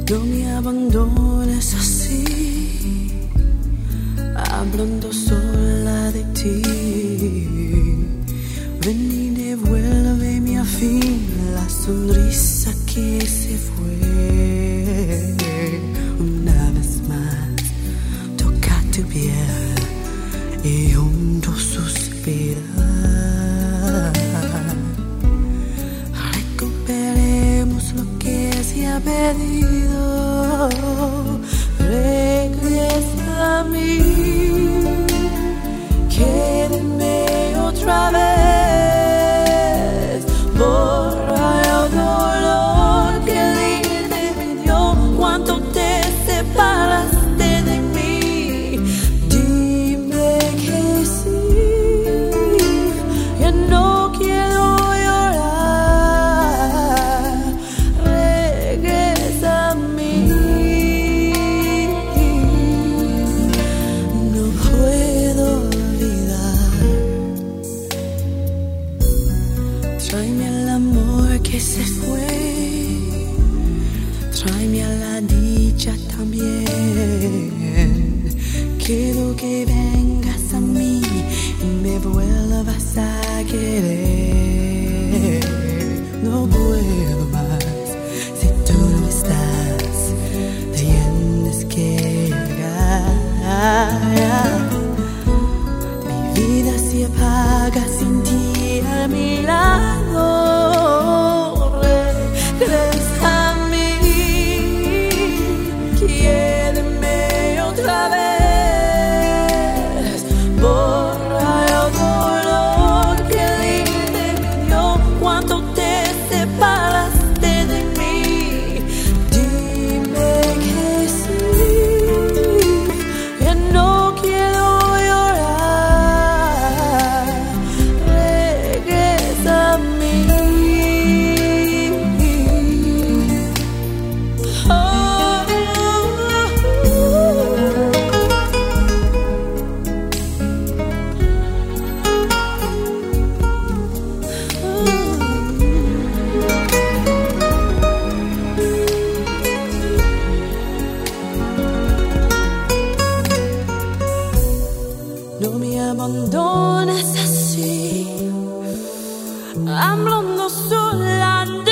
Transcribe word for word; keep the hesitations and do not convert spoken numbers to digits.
No me abandones así, hablando sola de ti. Ven y devuélveme a fin la sonrisa que se fue. Una vez más, toca tu piel y juntos suspirar. Recuperemos lo que se ha perdido. Regresa a mí, quédeme otra vez. Borra el dolor que el irte me dio cuando te separaste de mí. Dime que sí, ya no quiero llorar. Regresa a mí. No puedo olvidar. Tráeme el amor que se fue, tráeme a la dicha también. Quiero que vengas a mí y me vuelvas a querer. No puedo más si tú no estás, tienes que llegar. Mi vida se apaga sin ti a mi lado. Regresa a mí, quiéreme otra vez. Borra el dolor que el irte me dio cuando te separaste de mí. Dime que sí, ya no quiero llorar. Regresa a mí. Oh, no me abandones así, hablando sola